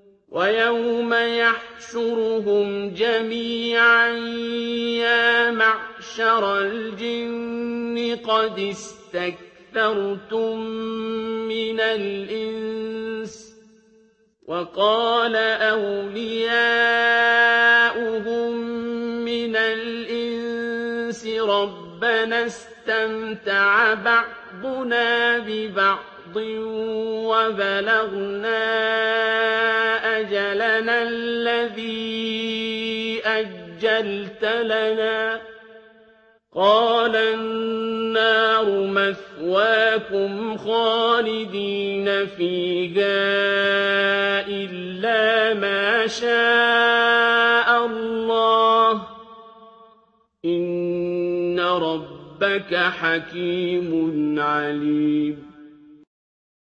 وَيَوْمَ يَحْشُرُهُمْ جَمِيعًا يَا مَعْشَرَ الْجِنِّ قَدِ اسْتَكْثَرْتُم مِّنَ الْإِنسِ ۖ وَقَالَ أَوْلِيَاؤُهُم مِّنَ الْإِنسِ رَبَّنَا اسْتَمْتَعَ بَعْضُنَا بِبَعْضٍ وَبَلَغْنَا أَجَلَنَا الَّذِي أَجَّلْتَ لَنَا ۚ قَالَ النَّارُ مَثْوَاكُمْ خَالِدِينَ فِيهَا إِلَّا مَا شَاءَ اللَّهُ ۗ إِنَّ رَبَّكَ حَكِيمٌ عَلِيمٌ